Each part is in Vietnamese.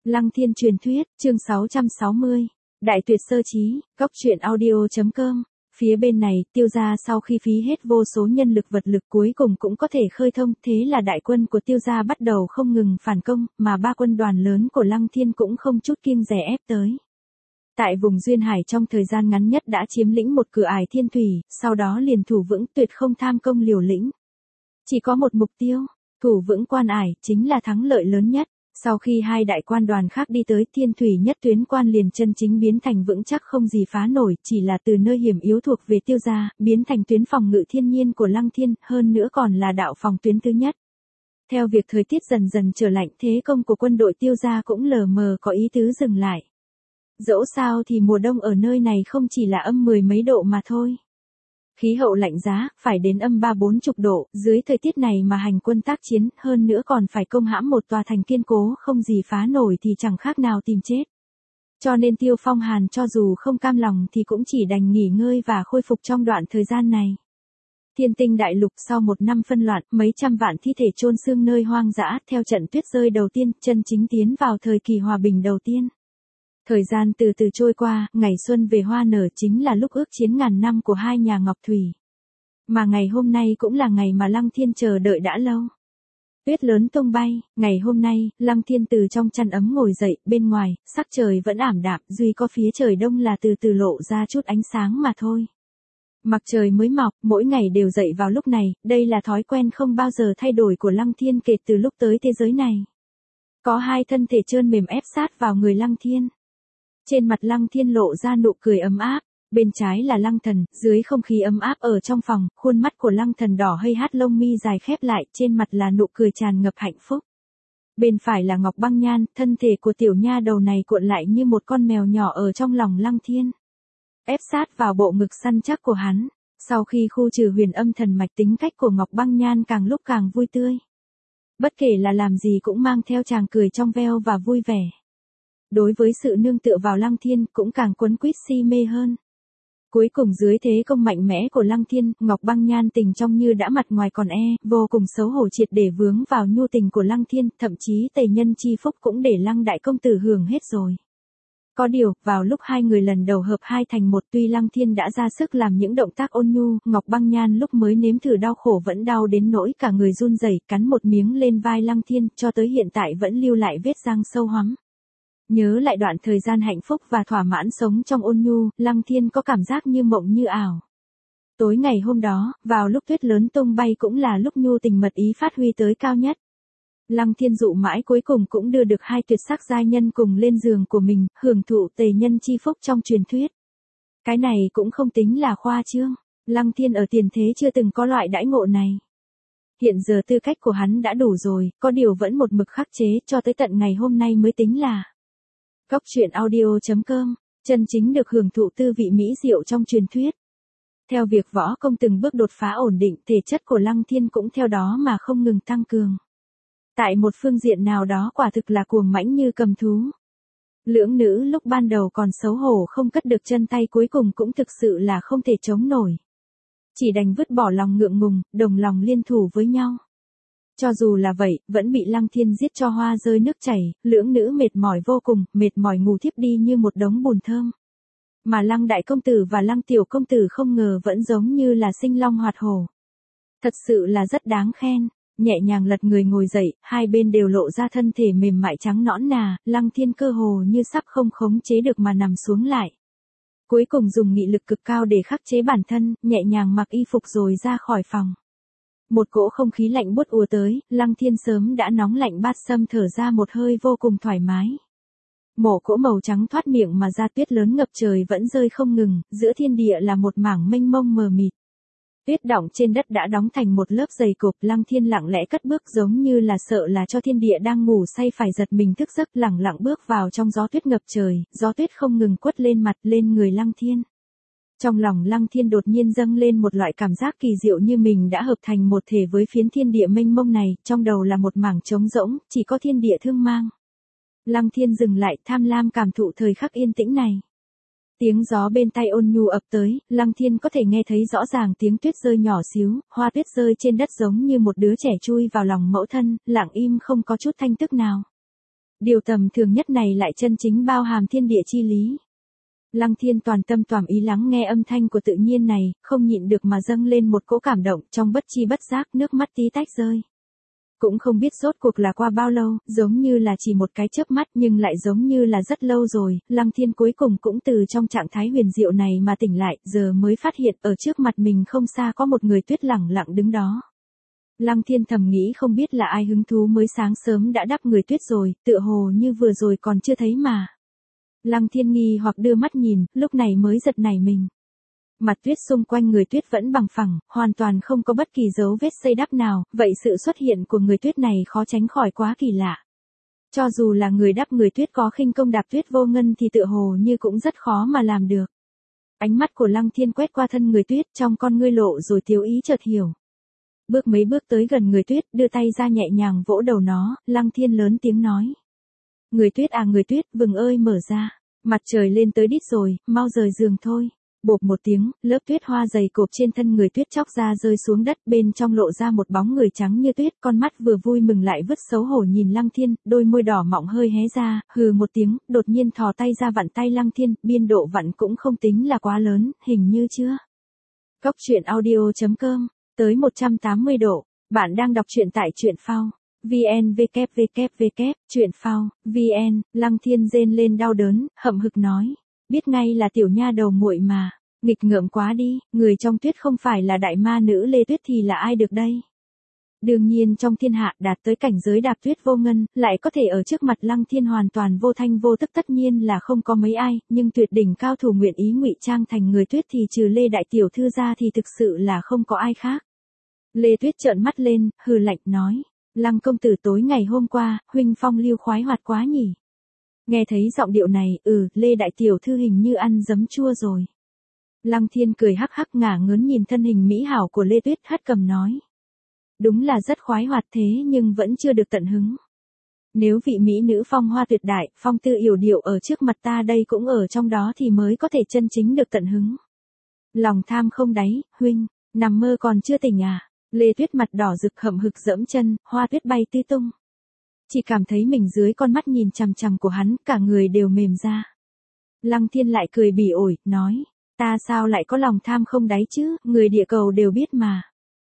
Lăng Thiên truyền thuyết, chương 660. Đại tuyệt sơ chí, góc truyện audio.com. Phía bên này, Tiêu gia sau khi phí hết vô số nhân lực vật lực cuối cùng cũng có thể khơi thông, thế là đại quân của Tiêu gia bắt đầu không ngừng phản công, mà ba quân đoàn lớn của Lăng Thiên cũng không chút kiêng dè ép tới. Tại vùng Duyên Hải trong thời gian ngắn nhất đã chiếm lĩnh một cửa ải thiên thủy, sau đó liền thủ vững tuyệt không tham công liều lĩnh. Chỉ có một mục tiêu, thủ vững quan ải, chính là thắng lợi lớn nhất. Sau khi hai đại quan đoàn khác đi tới, thiên thủy nhất tuyến quan liền chân chính biến thành vững chắc không gì phá nổi, chỉ là từ nơi hiểm yếu thuộc về Tiêu gia, biến thành tuyến phòng ngự thiên nhiên của Lăng Thiên, hơn nữa còn là đạo phòng tuyến thứ nhất. Theo việc thời tiết dần dần trở lạnh, thế công của quân đội Tiêu gia cũng lờ mờ có ý tứ dừng lại. Dẫu sao thì mùa đông ở nơi này không chỉ là âm 10 mấy độ mà thôi. Khí hậu lạnh giá, phải đến âm 30-40 độ, dưới thời tiết này mà hành quân tác chiến, hơn nữa còn phải công hãm một tòa thành kiên cố không gì phá nổi thì chẳng khác nào tìm chết. Cho nên Tiêu Phong Hàn cho dù không cam lòng thì cũng chỉ đành nghỉ ngơi và khôi phục trong đoạn thời gian này. Thiên Tinh đại lục sau một năm phân loạn, mấy trăm vạn thi thể chôn xương nơi hoang dã, theo trận tuyết rơi đầu tiên, chân chính tiến vào thời kỳ hòa bình đầu tiên. Thời gian từ từ trôi qua, ngày xuân về hoa nở chính là lúc ước chiến ngàn năm của hai nhà Ngọc Thủy. Mà ngày hôm nay cũng là ngày mà Lăng Thiên chờ đợi đã lâu. Tuyết lớn tung bay, ngày hôm nay, Lăng Thiên từ trong chăn ấm ngồi dậy, bên ngoài, sắc trời vẫn ảm đạm, duy có phía trời đông là từ từ lộ ra chút ánh sáng mà thôi. Mặt trời mới mọc, mỗi ngày đều dậy vào lúc này, đây là thói quen không bao giờ thay đổi của Lăng Thiên kể từ lúc tới thế giới này. Có hai thân thể trơn mềm ép sát vào người Lăng Thiên. Trên mặt Lăng Thiên lộ ra nụ cười ấm áp, bên trái là Lăng Thần, dưới không khí ấm áp ở trong phòng, khuôn mắt của Lăng Thần đỏ hây hắt, lông mi dài khép lại, trên mặt là nụ cười tràn ngập hạnh phúc. Bên phải là Ngọc Băng Nhan, thân thể của tiểu nha đầu này cuộn lại như một con mèo nhỏ ở trong lòng Lăng Thiên. Ép sát vào bộ ngực săn chắc của hắn, sau khi khu trừ huyền âm thần mạch, tính cách của Ngọc Băng Nhan càng lúc càng vui tươi. Bất kể là làm gì cũng mang theo tràng cười trong veo và vui vẻ. Đối với sự nương tựa vào Lăng Thiên cũng càng quấn quýt si mê hơn. Cuối cùng dưới thế công mạnh mẽ của Lăng Thiên, Ngọc Băng Nhan tình trong như đã mặt ngoài còn vô cùng xấu hổ triệt để vướng vào nhu tình của Lăng Thiên, thậm chí tề nhân chi phúc cũng để Lăng đại công tử hưởng hết rồi. Có điều, vào lúc hai người lần đầu hợp hai thành một, tuy Lăng Thiên đã ra sức làm những động tác ôn nhu, Ngọc Băng Nhan lúc mới nếm thử đau khổ vẫn đau đến nỗi cả người run rẩy, cắn một miếng lên vai Lăng Thiên, cho tới hiện tại vẫn lưu lại vết răng sâu hoắm. Nhớ lại đoạn thời gian hạnh phúc và thỏa mãn sống trong ôn nhu, Lăng Thiên có cảm giác như mộng như ảo. Tối ngày hôm đó, vào lúc tuyết lớn tung bay cũng là lúc nhu tình mật ý phát huy tới cao nhất. Lăng Thiên dụ mãi cuối cùng cũng đưa được hai tuyệt sắc giai nhân cùng lên giường của mình, hưởng thụ tề nhân chi phúc trong truyền thuyết. Cái này cũng không tính là khoa trương, Lăng Thiên ở tiền thế chưa từng có loại đãi ngộ này. Hiện giờ tư cách của hắn đã đủ rồi, có điều vẫn một mực khắc chế, cho tới tận ngày hôm nay mới tính là góc truyện audio.com, chân chính được hưởng thụ tư vị mỹ diệu trong truyền thuyết. Theo việc võ công từng bước đột phá ổn định, thể chất của Lăng Thiên cũng theo đó mà không ngừng tăng cường. Tại một phương diện nào đó quả thực là cuồng mãnh như cầm thú. Lưỡng nữ lúc ban đầu còn xấu hổ không cất được chân tay, cuối cùng cũng thực sự là không thể chống nổi. Chỉ đành vứt bỏ lòng ngượng ngùng, đồng lòng liên thủ với nhau. Cho dù là vậy, vẫn bị Lăng Thiên giết cho hoa rơi nước chảy, lưỡng nữ mệt mỏi vô cùng, mệt mỏi ngủ thiếp đi như một đống bùn thơm. Mà Lăng đại công tử và Lăng tiểu công tử không ngờ vẫn giống như là sinh long hoạt hổ. Thật sự là rất đáng khen. Nhẹ nhàng lật người ngồi dậy, hai bên đều lộ ra thân thể mềm mại trắng nõn nà, Lăng Thiên cơ hồ như sắp không khống chế được mà nằm xuống lại. Cuối cùng dùng nghị lực cực cao để khắc chế bản thân, nhẹ nhàng mặc y phục rồi ra khỏi phòng. Một cỗ không khí lạnh buốt ùa tới, Lăng Thiên sớm đã nóng lạnh bát xâm thở ra một hơi vô cùng thoải mái. Mổ cỗ màu trắng thoát miệng mà ra, tuyết lớn ngập trời vẫn rơi không ngừng, giữa thiên địa là một mảng mênh mông mờ mịt. Tuyết đọng trên đất đã đóng thành một lớp dày cộp, Lăng Thiên lặng lẽ cất bước giống như là sợ là cho thiên địa đang ngủ say phải giật mình thức giấc, lẳng lặng bước vào trong gió tuyết ngập trời, gió tuyết không ngừng quất lên mặt lên người Lăng Thiên. Trong lòng Lăng Thiên đột nhiên dâng lên một loại cảm giác kỳ diệu như mình đã hợp thành một thể với phiến thiên địa mênh mông này, trong đầu là một mảng trống rỗng, chỉ có thiên địa thương mang. Lăng Thiên dừng lại, tham lam cảm thụ thời khắc yên tĩnh này. Tiếng gió bên tai ôn nhu ập tới, Lăng Thiên có thể nghe thấy rõ ràng tiếng tuyết rơi nhỏ xíu, hoa tuyết rơi trên đất giống như một đứa trẻ chui vào lòng mẫu thân, lặng im không có chút thanh tức nào. Điều tầm thường nhất này lại chân chính bao hàm thiên địa chi lý. Lăng Thiên toàn tâm toàn ý lắng nghe âm thanh của tự nhiên này, không nhịn được mà dâng lên một cỗ cảm động, trong bất chi bất giác nước mắt tí tách rơi. Cũng không biết rốt cuộc là qua bao lâu, giống như là chỉ một cái chớp mắt nhưng lại giống như là rất lâu rồi, Lăng Thiên cuối cùng cũng từ trong trạng thái huyền diệu này mà tỉnh lại, giờ mới phát hiện ở trước mặt mình không xa có một người tuyết lẳng lặng đứng đó. Lăng Thiên thầm nghĩ không biết là ai hứng thú mới sáng sớm đã đắp người tuyết rồi, tựa hồ như vừa rồi còn chưa thấy mà. Lăng Thiên nghi hoặc đưa mắt nhìn, lúc này mới giật nảy mình. Mặt tuyết xung quanh người tuyết vẫn bằng phẳng, hoàn toàn không có bất kỳ dấu vết xây đắp nào, vậy sự xuất hiện của người tuyết này khó tránh khỏi quá kỳ lạ. Cho dù là người đắp người tuyết có khinh công đạp tuyết vô ngân thì tựa hồ như cũng rất khó mà làm được. Ánh mắt của Lăng Thiên quét qua thân người tuyết, trong con ngươi lộ rồi thiếu ý chợt hiểu. Bước mấy bước tới gần người tuyết, đưa tay ra nhẹ nhàng vỗ đầu nó, Lăng Thiên lớn tiếng nói. Người tuyết à người tuyết, vừng ơi mở ra. Mặt trời lên tới đít rồi, mau rời giường thôi. Bộp một tiếng, lớp tuyết hoa dày cộp trên thân người tuyết chóc ra rơi xuống đất, bên trong lộ ra một bóng người trắng như tuyết, con mắt vừa vui mừng lại vứt xấu hổ nhìn Lăng Thiên, đôi môi đỏ mọng hơi hé ra, hừ một tiếng, đột nhiên thò tay ra vặn tay Lăng Thiên, biên độ vặn cũng không tính là quá lớn, hình như chưa. Góc truyện audio.com, tới 180 độ, bạn đang đọc truyện tại truyện phao. Truyện phao, VN, Lăng Thiên rên lên đau đớn, hậm hực nói. Biết ngay là tiểu nha đầu muội mà, nghịch ngợm quá đi, người trong tuyết không phải là đại ma nữ Lê Tuyết thì là ai được đây? Đương nhiên trong thiên hạ đạt tới cảnh giới đạp tuyết vô ngân, lại có thể ở trước mặt Lăng Thiên hoàn toàn vô thanh vô tức tất nhiên là không có mấy ai, nhưng tuyệt đỉnh cao thủ nguyện ý ngụy trang thành người tuyết thì trừ Lê đại tiểu thư ra thì thực sự là không có ai khác. Lê Tuyết trợn mắt lên, hừ lạnh nói. Lăng công tử tối ngày hôm qua, huynh phong lưu khoái hoạt quá nhỉ. Nghe thấy giọng điệu này, Lê đại tiểu thư hình như ăn giấm chua rồi. Lăng Thiên cười hắc hắc ngả ngớn nhìn thân hình mỹ hảo của Lê Tuyết hất cầm nói. Đúng là rất khoái hoạt thế nhưng vẫn chưa được tận hứng. Nếu vị mỹ nữ phong hoa tuyệt đại, phong tư yểu điệu ở trước mặt ta đây cũng ở trong đó thì mới có thể chân chính được tận hứng. Lòng tham không đáy, huynh, nằm mơ còn chưa tỉnh à. Lê Tuyết mặt đỏ rực hậm hực giẫm chân, hoa tuyết bay tứ tung. Chỉ cảm thấy mình dưới con mắt nhìn chằm chằm của hắn, cả người đều mềm ra. Lăng Thiên lại cười bỉ ổi, nói, ta sao lại có lòng tham không đáy chứ, người địa cầu đều biết mà.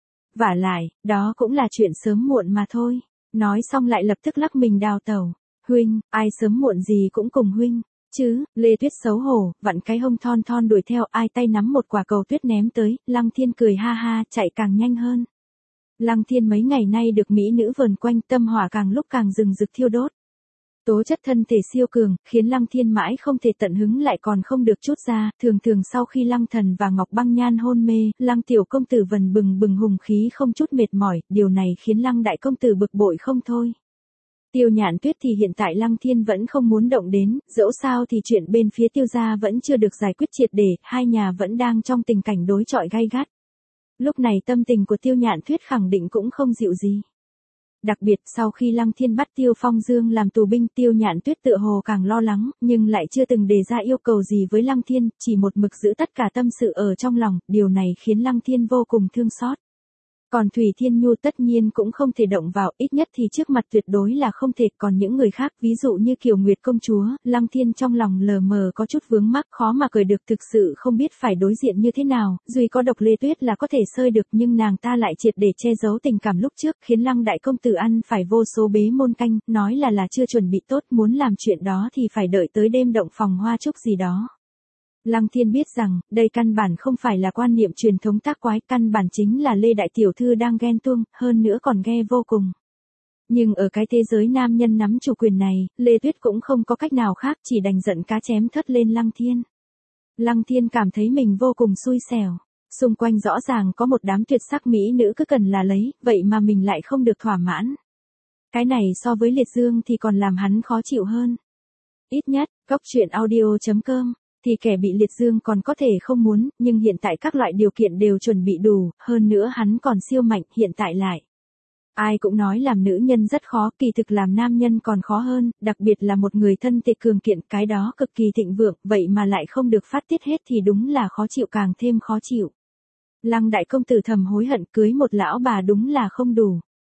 Vả lại, đó cũng là chuyện sớm muộn mà thôi. Nói xong lại lập tức lắc mình đào tẩu. Huynh, ai sớm muộn gì cũng cùng huynh. Chứ, Lê Tuyết xấu hổ, vặn cái hông thon thon đuổi theo, ai tay nắm một quả cầu tuyết ném tới, Lăng Thiên cười ha ha, chạy càng nhanh hơn. Lăng Thiên mấy ngày nay được mỹ nữ vờn quanh, tâm hỏa càng lúc càng rừng rực thiêu đốt. Tố chất thân thể siêu cường, khiến Lăng Thiên mãi không thể tận hứng lại còn không được chút ra, thường thường sau khi Lăng Thần và Ngọc Băng Nhan hôn mê, Lăng tiểu công tử vần bừng bừng hùng khí không chút mệt mỏi, điều này khiến Lăng đại công tử bực bội không thôi. Tiêu Nhạn Tuyết thì hiện tại Lăng Thiên vẫn không muốn động đến, dẫu sao thì chuyện bên phía Tiêu gia vẫn chưa được giải quyết triệt để, hai nhà vẫn đang trong tình cảnh đối chọi gay gắt. Lúc này tâm tình của Tiêu Nhạn Tuyết khẳng định cũng không dịu gì. Đặc biệt sau khi Lăng Thiên bắt Tiêu Phong Dương làm tù binh, Tiêu Nhạn Tuyết tựa hồ càng lo lắng, nhưng lại chưa từng đề ra yêu cầu gì với Lăng Thiên, chỉ một mực giữ tất cả tâm sự ở trong lòng, điều này khiến Lăng Thiên vô cùng thương xót. Còn Thủy Thiên Nhu tất nhiên cũng không thể động vào, ít nhất thì trước mặt tuyệt đối là không thể, còn những người khác, ví dụ như Kiều Nguyệt công chúa, Lăng Thiên trong lòng lờ mờ có chút vướng mắc, khó mà cười được, thực sự không biết phải đối diện như thế nào, duy có độc Lê Tuyết là có thể sơi được, nhưng nàng ta lại triệt để che giấu tình cảm lúc trước, khiến Lăng đại công tử ăn phải vô số bế môn canh, nói là chưa chuẩn bị tốt, muốn làm chuyện đó thì phải đợi tới đêm động phòng hoa trúc gì đó. Lăng Thiên biết rằng, đây căn bản không phải là quan niệm truyền thống tác quái, căn bản chính là Lê đại tiểu thư đang ghen tuông, hơn nữa còn ghe vô cùng. Nhưng ở cái thế giới nam nhân nắm chủ quyền này, Lê Tuyết cũng không có cách nào khác, chỉ đành giận cá chém thớt lên Lăng Thiên. Lăng Thiên cảm thấy mình vô cùng xui xẻo. Xung quanh rõ ràng có một đám tuyệt sắc mỹ nữ cứ cần là lấy, vậy mà mình lại không được thỏa mãn. Cái này so với liệt dương thì còn làm hắn khó chịu hơn. Ít nhất, góc truyện audio.com thì kẻ bị liệt dương còn có thể không muốn, nhưng hiện tại các loại điều kiện đều chuẩn bị đủ, hơn nữa hắn còn siêu mạnh, hiện tại lại. Ai cũng nói làm nữ nhân rất khó, kỳ thực làm nam nhân còn khó hơn, đặc biệt là một người thân thể cường kiện, cái đó cực kỳ thịnh vượng, vậy mà lại không được phát tiết hết thì đúng là khó chịu càng thêm khó chịu. Lăng đại công tử thầm hối hận, cưới một lão bà đúng là không đủ.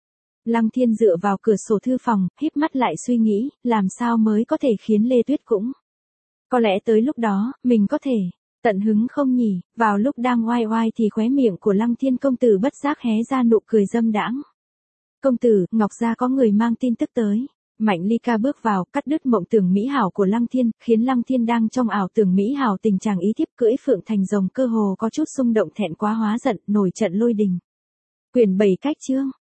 Lăng Thiên dựa vào cửa sổ thư phòng, híp mắt lại suy nghĩ, làm sao mới có thể khiến Lê Tuyết cũng. Có lẽ tới lúc đó, mình có thể tận hứng không nhỉ, vào lúc đang oai oai thì khóe miệng của Lăng Thiên công tử bất giác hé ra nụ cười dâm đãng. Công tử, Ngọc gia có người mang tin tức tới. Mạnh Ly Ca bước vào, cắt đứt mộng tưởng mỹ hảo của Lăng Thiên, khiến Lăng Thiên đang trong ảo tưởng mỹ hảo tình chàng ý thiếp cưỡi phượng thành rồng cơ hồ có chút xung động thẹn quá hóa giận, nổi trận lôi đình. Quyển 7 cách chương.